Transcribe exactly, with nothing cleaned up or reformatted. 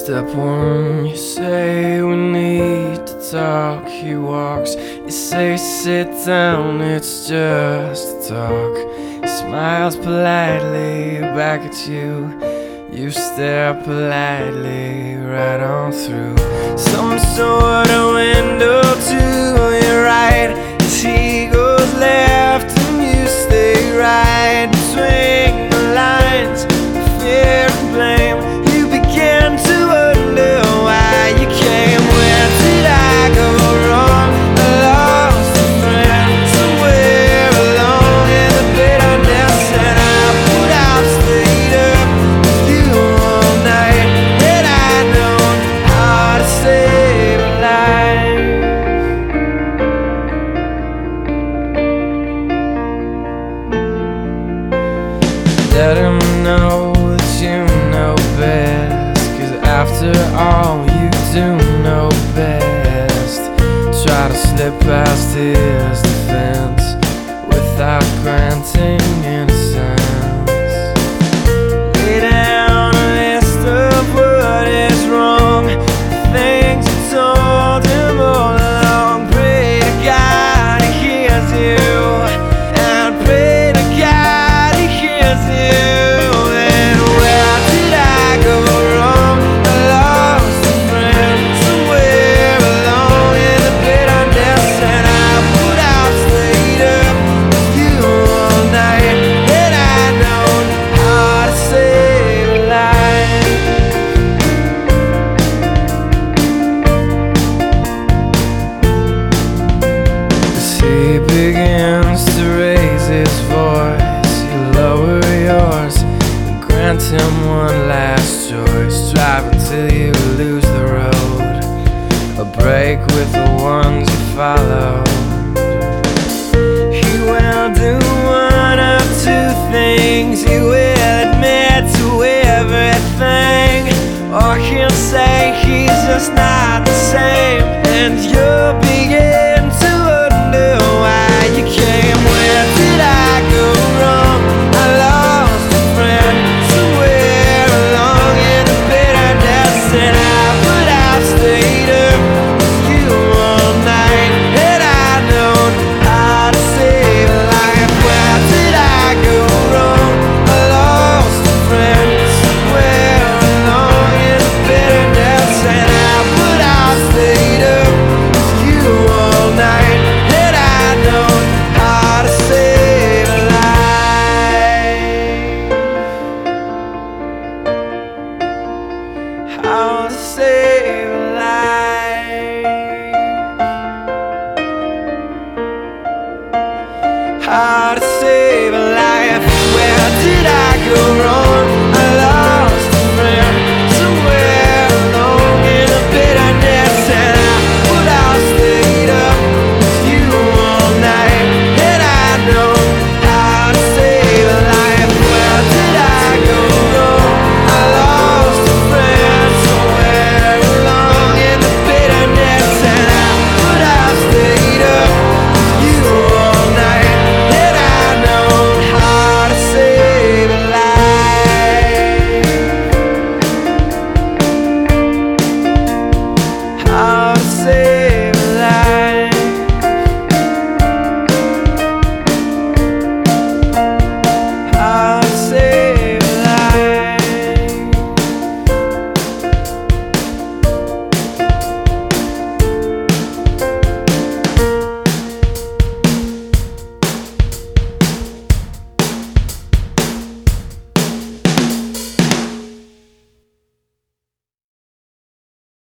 Step one, you say we need to talk. He walks, you say sit down, it's just a talk. He smiles politely back at you. You stare politely right on through some sort of window to your right. As he goes left and you stay right between the lines of fear and blame. You begin to wonder why you came. Where did I go wrong? I lost a friend somewhere along in the bitterness, and I would have stayed up with you all night had I known how to save a life. Let him know that you know best, 'cause after all you do know best. Try to slip past his defense without granting innocence. Lay down a list of what is wrong, the things you told him all along. Pray to God he hears you, and pray to God he hears you. And where did I go wrong? I lost a friend somewhere along in the bitterness, and I would have stayed up with you all night had I known how to save a life. As he begins to raise his voice, you lower yours and grant him one last choice. Drive until you lose the road, a break with the ones you follow. He will do one of two things. He will admit to everything, or he'll say he's just not the same, and you'll begin to wonder why you came. Where did I go wrong? I lost a friend somewhere along in the bitterness, and I would have stayed up with you all night had I known how to save a life. Where did I go wrong? I lost a friend somewhere along in the bitterness, and I would have stayed up with you all night had I known how to save a life. How to save a life. How to save